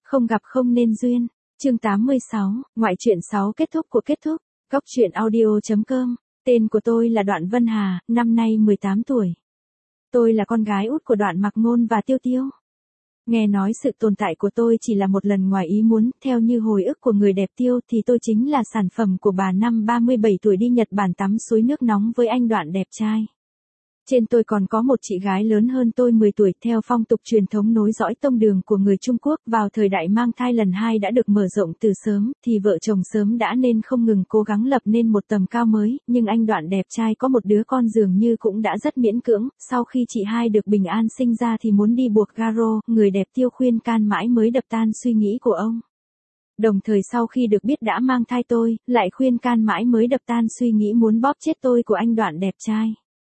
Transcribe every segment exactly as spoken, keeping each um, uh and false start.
Không gặp không nên duyên. Chương tám mươi sáu, ngoại truyện sáu kết thúc của kết thúc. Góc truyện audio.com. Tên của tôi là Đoạn Vân Hà, năm nay mười tám tuổi. Tôi là con gái út của Đoạn Mặc Ngôn và Tiêu Tiêu. Nghe nói sự tồn tại của tôi chỉ là một lần ngoài ý muốn, theo như hồi ức của người đẹp Tiêu thì tôi chính là sản phẩm của bà năm ba mươi bảy tuổi đi Nhật Bản tắm suối nước nóng với anh Đoạn đẹp trai. Trên tôi còn có một chị gái lớn hơn tôi mười tuổi, theo phong tục truyền thống nối dõi tông đường của người Trung Quốc, vào thời đại mang thai lần hai đã được mở rộng từ sớm, thì vợ chồng sớm đã nên không ngừng cố gắng lập nên một tầm cao mới, nhưng anh Đoạn đẹp trai có một đứa con dường như cũng đã rất miễn cưỡng, sau khi chị hai được bình an sinh ra thì muốn đi buộc garo, người đẹp Tiêu khuyên can mãi mới đập tan suy nghĩ của ông. Đồng thời sau khi được biết đã mang thai tôi, lại khuyên can mãi mới đập tan suy nghĩ muốn bóp chết tôi của anh Đoạn đẹp trai.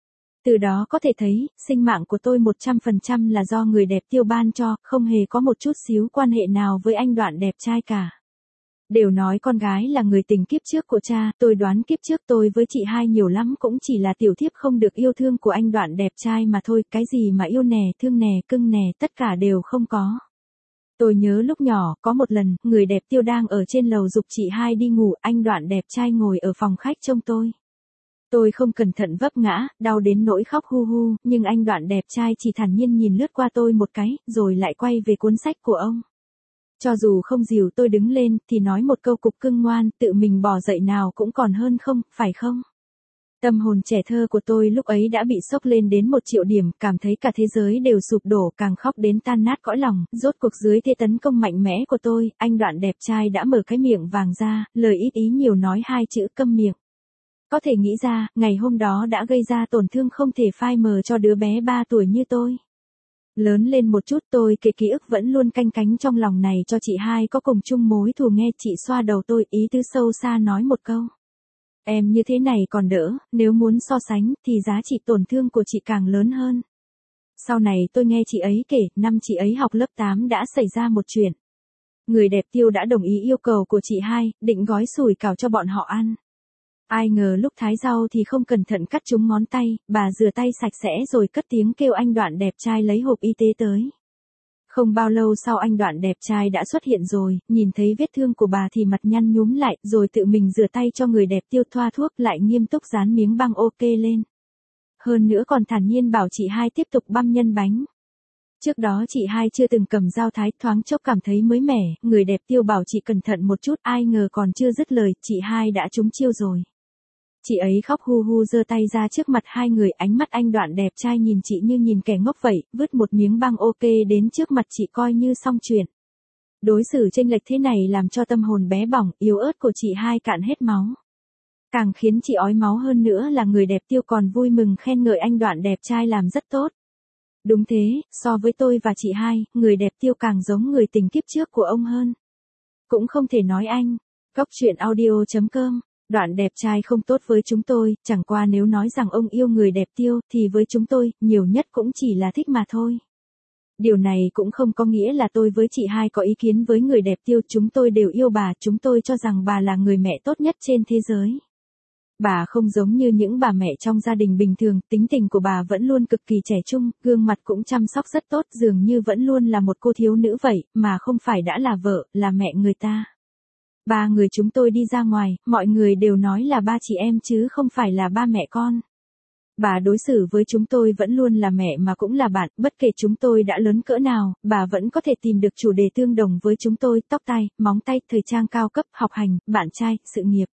Từ đó có thể thấy, sinh mạng của tôi một trăm phần trăm là do người đẹp Tiêu ban cho, không hề có một chút xíu quan hệ nào với anh Đoạn đẹp trai cả. Đều nói con gái là người tình kiếp trước của cha, tôi đoán kiếp trước tôi với chị hai nhiều lắm cũng chỉ là tiểu thiếp không được yêu thương của anh Đoạn đẹp trai mà thôi, cái gì mà yêu nè, thương nè, cưng nè, tất cả đều không có. Tôi nhớ lúc nhỏ, có một lần, người đẹp Tiêu đang ở trên lầu giục chị hai đi ngủ, anh Đoạn đẹp trai ngồi ở phòng khách trông tôi. Tôi không cẩn thận vấp ngã, đau đến nỗi khóc hu hu, nhưng anh Đoạn đẹp trai chỉ thản nhiên nhìn lướt qua tôi một cái, rồi lại quay về cuốn sách của ông. Cho dù không dìu tôi đứng lên, thì nói một câu cục cưng ngoan, tự mình bò dậy nào cũng còn hơn không, phải không? Tâm hồn trẻ thơ của tôi lúc ấy đã bị sốc lên đến một triệu điểm, cảm thấy cả thế giới đều sụp đổ, càng khóc đến tan nát cõi lòng. Rốt cuộc dưới thế tấn công mạnh mẽ của tôi, anh Đoạn đẹp trai đã mở cái miệng vàng ra, lời ít ý nhiều nói hai chữ câm miệng. Có thể nghĩ ra, ngày hôm đó đã gây ra tổn thương không thể phai mờ cho đứa bé ba tuổi như tôi. Lớn lên một chút tôi kể ký ức vẫn luôn canh cánh trong lòng này cho chị hai có cùng chung mối thù, nghe chị xoa đầu tôi, ý tứ sâu xa nói một câu. Em như thế này còn đỡ, nếu muốn so sánh thì giá trị tổn thương của chị càng lớn hơn. Sau này tôi nghe chị ấy kể, năm chị ấy học lớp tám đã xảy ra một chuyện. Người đẹp Tiêu đã đồng ý yêu cầu của chị hai, định gói sủi cảo cho bọn họ ăn. Ai ngờ lúc thái rau thì không cẩn thận cắt trúng ngón tay, bà rửa tay sạch sẽ rồi cất tiếng kêu anh Đoạn đẹp trai lấy hộp y tế tới. Không bao lâu sau anh Đoạn đẹp trai đã xuất hiện rồi, nhìn thấy vết thương của bà thì mặt nhăn nhúm lại, rồi tự mình rửa tay cho người đẹp Tiêu thoa thuốc, lại nghiêm túc dán miếng băng ok lên. Hơn nữa còn thản nhiên bảo chị hai tiếp tục băm nhân bánh. Trước đó chị hai chưa từng cầm dao thái, thoáng chốc cảm thấy mới mẻ, người đẹp Tiêu bảo chị cẩn thận một chút, ai ngờ còn chưa dứt lời, chị hai đã trúng chiêu rồi. Chị ấy khóc hu hu giơ tay ra trước mặt hai người, ánh mắt anh Đoạn đẹp trai nhìn chị như nhìn kẻ ngốc vậy, vứt một miếng băng ok đến trước mặt chị coi như xong chuyện. Đối xử chênh lệch thế này làm cho tâm hồn bé bỏng, yếu ớt của chị hai cạn hết máu. Càng khiến chị ói máu hơn nữa là người đẹp Tiêu còn vui mừng khen ngợi anh Đoạn đẹp trai làm rất tốt. Đúng thế, so với tôi và chị hai, người đẹp Tiêu càng giống người tình kiếp trước của ông hơn. Cũng không thể nói anh. Góc truyện audio.com. Đoạn đẹp trai không tốt với chúng tôi, chẳng qua nếu nói rằng ông yêu người đẹp Tiêu, thì với chúng tôi, nhiều nhất cũng chỉ là thích mà thôi. Điều này cũng không có nghĩa là tôi với chị hai có ý kiến với người đẹp Tiêu, chúng tôi đều yêu bà, chúng tôi cho rằng bà là người mẹ tốt nhất trên thế giới. Bà không giống như những bà mẹ trong gia đình bình thường, tính tình của bà vẫn luôn cực kỳ trẻ trung, gương mặt cũng chăm sóc rất tốt, dường như vẫn luôn là một cô thiếu nữ vậy, mà không phải đã là vợ, là mẹ người ta. Ba người chúng tôi đi ra ngoài, mọi người đều nói là ba chị em chứ không phải là ba mẹ con. Bà đối xử với chúng tôi vẫn luôn là mẹ mà cũng là bạn, bất kể chúng tôi đã lớn cỡ nào, bà vẫn có thể tìm được chủ đề tương đồng với chúng tôi, tóc tai, móng tay, thời trang cao cấp, học hành, bạn trai, sự nghiệp.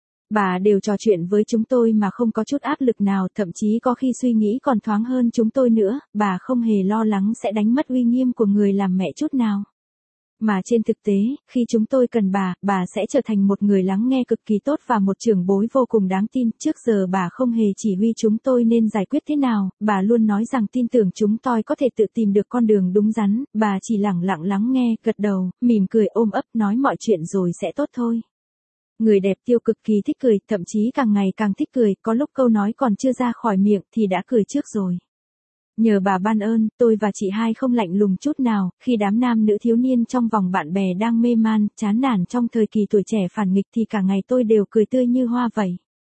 Bà đều trò chuyện với chúng tôi mà không có chút áp lực nào, thậm chí có khi suy nghĩ còn thoáng hơn chúng tôi nữa, bà không hề lo lắng sẽ đánh mất uy nghiêm của người làm mẹ chút nào. Mà trên thực tế, khi chúng tôi cần bà, bà sẽ trở thành một người lắng nghe cực kỳ tốt và một trưởng bối vô cùng đáng tin. Trước giờ bà không hề chỉ huy chúng tôi nên giải quyết thế nào, bà luôn nói rằng tin tưởng chúng tôi có thể tự tìm được con đường đúng đắn, bà chỉ lẳng lặng lắng nghe, gật đầu, mỉm cười ôm ấp, nói mọi chuyện rồi sẽ tốt thôi. Người đẹp Tiêu cực kỳ thích cười, thậm chí càng ngày càng thích cười, có lúc câu nói còn chưa ra khỏi miệng thì đã cười trước rồi. Nhờ bà ban ơn, tôi và chị hai không lạnh lùng chút nào, khi đám nam nữ thiếu niên trong vòng bạn bè đang mê man, chán nản trong thời kỳ tuổi trẻ phản nghịch thì cả ngày tôi đều cười tươi như hoa vậy.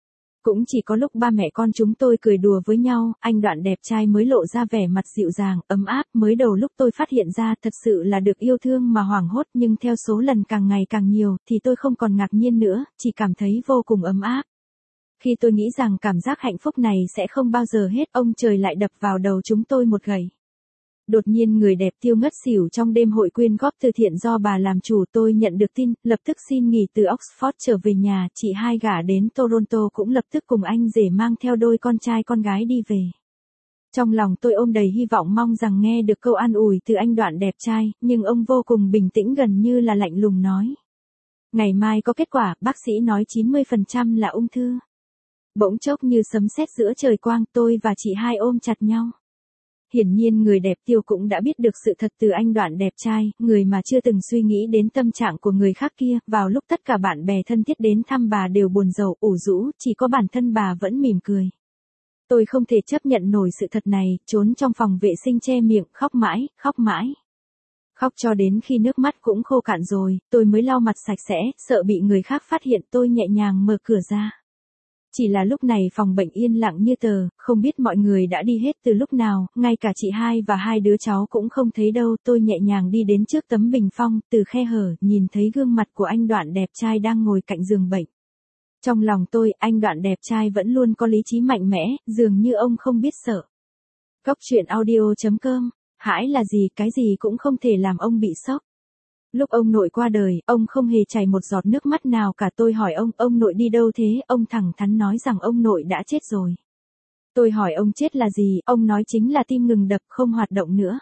Cũng chỉ có lúc ba mẹ con chúng tôi cười đùa với nhau, anh Đoạn đẹp trai mới lộ ra vẻ mặt dịu dàng, ấm áp. Mới đầu lúc tôi phát hiện ra thật sự là được yêu thương mà hoảng hốt, nhưng theo số lần càng ngày càng nhiều, thì tôi không còn ngạc nhiên nữa, chỉ cảm thấy vô cùng ấm áp. Khi tôi nghĩ rằng cảm giác hạnh phúc này sẽ không bao giờ hết, ông trời lại đập vào đầu chúng tôi một gậy. Đột nhiên người đẹp Tiêu ngất xỉu trong đêm hội quyên góp từ thiện do bà làm chủ. Tôi nhận được tin, lập tức xin nghỉ từ Oxford trở về nhà. Chị hai gả đến Toronto cũng lập tức cùng anh rể mang theo đôi con trai con gái đi về. Trong lòng tôi ôm đầy hy vọng mong rằng nghe được câu an ủi từ anh Đoạn đẹp trai, nhưng ông vô cùng bình tĩnh gần như là lạnh lùng nói. Ngày mai có kết quả, bác sĩ nói chín mươi phần trăm là ung thư. Bỗng chốc như sấm sét giữa trời quang, tôi và chị hai ôm chặt nhau. Hiển nhiên người đẹp Tiêu cũng đã biết được sự thật từ anh Đoạn đẹp trai, người mà chưa từng suy nghĩ đến tâm trạng của người khác kia. Vào lúc tất cả bạn bè thân thiết đến thăm bà đều buồn rầu, ủ rũ, chỉ có bản thân bà vẫn mỉm cười. Tôi không thể chấp nhận nổi sự thật này, trốn trong phòng vệ sinh che miệng, khóc mãi, khóc mãi. Khóc cho đến khi nước mắt cũng khô cạn rồi, tôi mới lau mặt sạch sẽ, sợ bị người khác phát hiện. Tôi nhẹ nhàng mở cửa ra. Chỉ là lúc này phòng bệnh yên lặng như tờ, không biết mọi người đã đi hết từ lúc nào, ngay cả chị hai và hai đứa cháu cũng không thấy đâu. Tôi nhẹ nhàng đi đến trước tấm bình phong, từ khe hở, nhìn thấy gương mặt của anh Đoạn đẹp trai đang ngồi cạnh giường bệnh. Trong lòng tôi, anh Đoạn đẹp trai vẫn luôn có lý trí mạnh mẽ, dường như ông không biết sợ. Góc truyện audio chấm com, hãi là gì, cái gì cũng không thể làm ông bị sốc. Lúc ông nội qua đời, ông không hề chảy một giọt nước mắt nào cả. Tôi hỏi ông, ông nội đi đâu thế? Ông thẳng thắn nói rằng ông nội đã chết rồi. Tôi hỏi ông chết là gì? Ông nói chính là tim ngừng đập, không hoạt động nữa.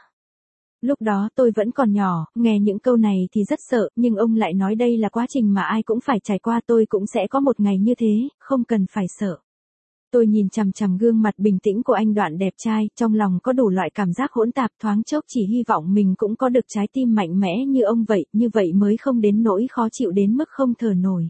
Lúc đó tôi vẫn còn nhỏ, nghe những câu này thì rất sợ, nhưng ông lại nói đây là quá trình mà ai cũng phải trải qua, tôi cũng sẽ có một ngày như thế, không cần phải sợ. Tôi nhìn chằm chằm gương mặt bình tĩnh của anh Đoạn đẹp trai, trong lòng có đủ loại cảm giác hỗn tạp, thoáng chốc chỉ hy vọng mình cũng có được trái tim mạnh mẽ như ông vậy, như vậy mới không đến nỗi khó chịu đến mức không thở nổi.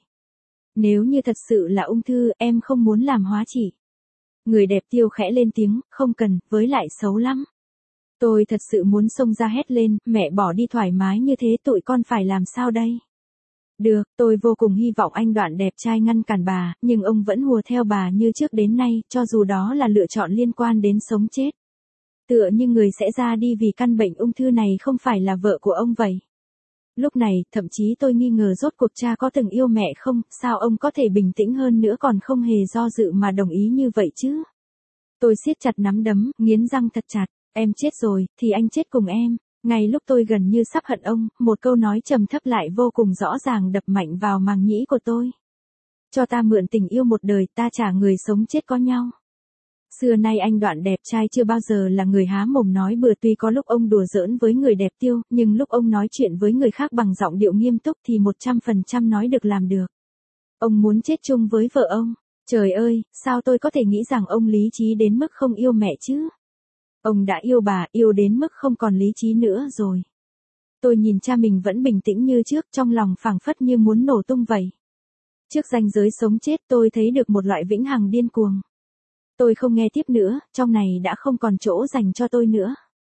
Nếu như thật sự là ung thư, em không muốn làm hóa trị. Người đẹp Tiêu khẽ lên tiếng, không cần, với lại xấu lắm. Tôi thật sự muốn xông ra hét lên, mẹ bỏ đi thoải mái như thế tụi con phải làm sao đây? Được, tôi vô cùng hy vọng anh Đoạn đẹp trai ngăn cản bà, nhưng ông vẫn hùa theo bà như trước đến nay, cho dù đó là lựa chọn liên quan đến sống chết. Tựa như người sẽ ra đi vì căn bệnh ung thư này không phải là vợ của ông vậy. Lúc này, thậm chí tôi nghi ngờ rốt cuộc cha có từng yêu mẹ không, sao ông có thể bình tĩnh hơn nữa còn không hề do dự mà đồng ý như vậy chứ? Tôi siết chặt nắm đấm, nghiến răng thật chặt, em chết rồi, thì anh chết cùng em. Ngay lúc tôi gần như sắp hận ông, một câu nói trầm thấp lại vô cùng rõ ràng đập mạnh vào màng nhĩ của tôi. Cho ta mượn tình yêu một đời, ta trả người sống chết có nhau. Xưa nay anh Đoạn đẹp trai chưa bao giờ là người há mồm nói bừa, tuy có lúc ông đùa giỡn với người đẹp Tiêu, nhưng lúc ông nói chuyện với người khác bằng giọng điệu nghiêm túc thì một trăm phần trăm nói được làm được. Ông muốn chết chung với vợ ông. Trời ơi, sao tôi có thể nghĩ rằng ông lý trí đến mức không yêu mẹ chứ? Ông đã yêu bà, yêu đến mức không còn lý trí nữa rồi. Tôi nhìn cha mình vẫn bình tĩnh như trước, trong lòng phảng phất như muốn nổ tung vậy. Trước ranh giới sống chết tôi thấy được một loại vĩnh hằng điên cuồng. Tôi không nghe tiếp nữa, trong này đã không còn chỗ dành cho tôi nữa.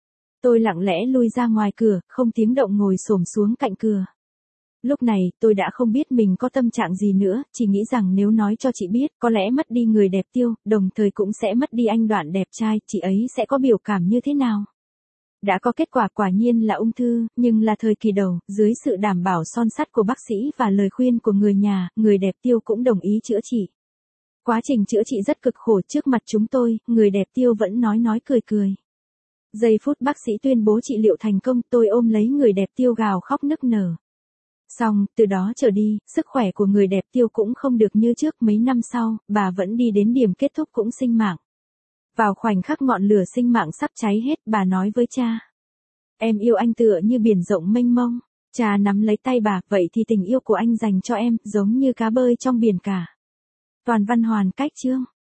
Tôi lặng lẽ lui ra ngoài cửa, không tiếng động ngồi xổm xuống cạnh cửa. Lúc này, tôi đã không biết mình có tâm trạng gì nữa, chỉ nghĩ rằng nếu nói cho chị biết, có lẽ mất đi người đẹp Tiêu, đồng thời cũng sẽ mất đi anh Đoạn đẹp trai, chị ấy sẽ có biểu cảm như thế nào. Đã có kết quả quả nhiên là ung thư, nhưng là thời kỳ đầu, dưới sự đảm bảo son sắt của bác sĩ và lời khuyên của người nhà, người đẹp Tiêu cũng đồng ý chữa trị. Quá trình chữa trị rất cực khổ, trước mặt chúng tôi, người đẹp Tiêu vẫn nói nói cười cười. Giây phút bác sĩ tuyên bố trị liệu thành công, tôi ôm lấy người đẹp Tiêu gào khóc nức nở. Xong, từ đó trở đi, sức khỏe của người đẹp Tiêu cũng không được như trước. Mấy năm sau, bà vẫn đi đến điểm kết thúc cũng sinh mạng. Vào khoảnh khắc ngọn lửa sinh mạng sắp cháy hết, bà nói với cha. Em yêu anh tựa như biển rộng mênh mông. Cha nắm lấy tay bà, vậy thì tình yêu của anh dành cho em, giống như cá bơi trong biển cả. Toàn văn hoàn cách chương.